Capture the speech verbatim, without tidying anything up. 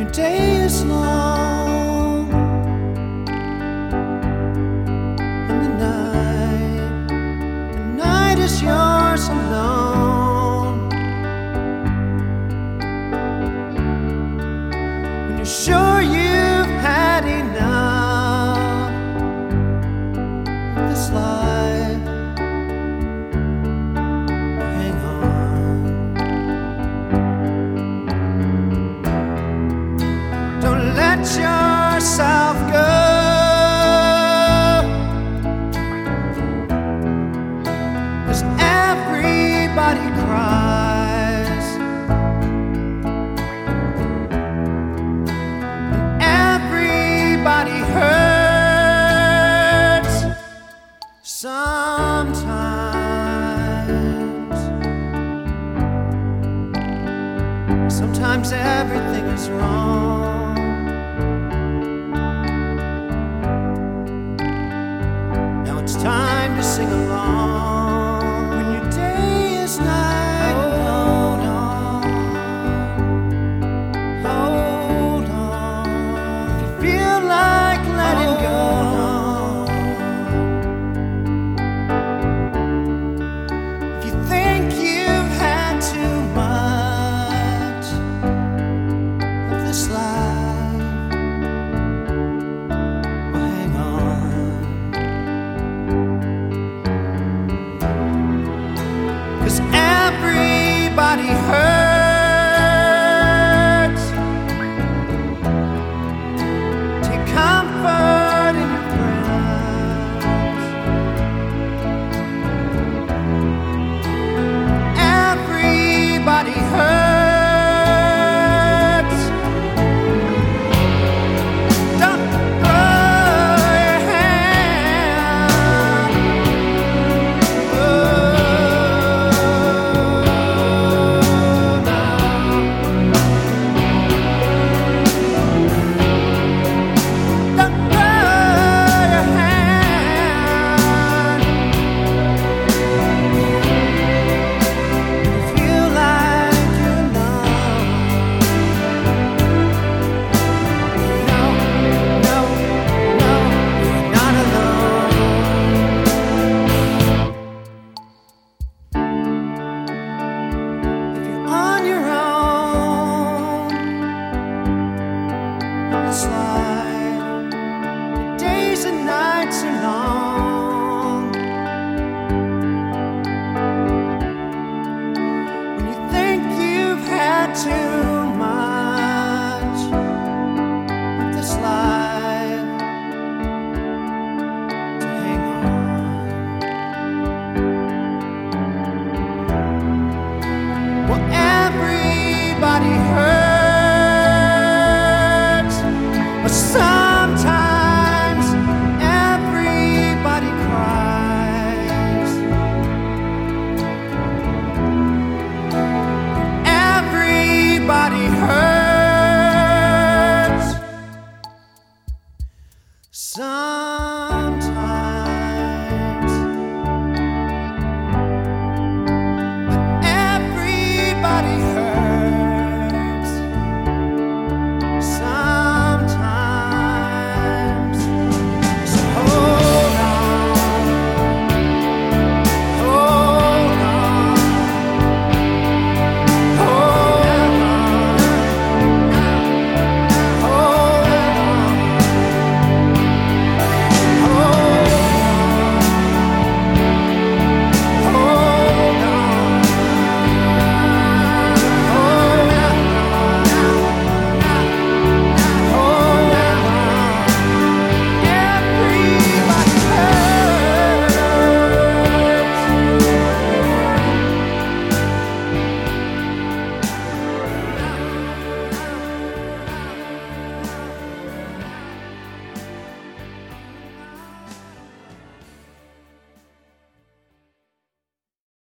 your day is long and the night, the night is yours alone. When you're sure you've had enough of this life, well, hang on. Don't let yourself go. Everybody cries and everybody hurts sometimes. Sometimes everything is wrong. Now it's time to sing along. Everybody hurts. Take comfort in your friends. Everybody hurts. Don't throw your hand. Oh. The days and nights are long. When you think you've had too much of this life to hang on. Well, everybody hurts. Sometimes everybody cries. Everybody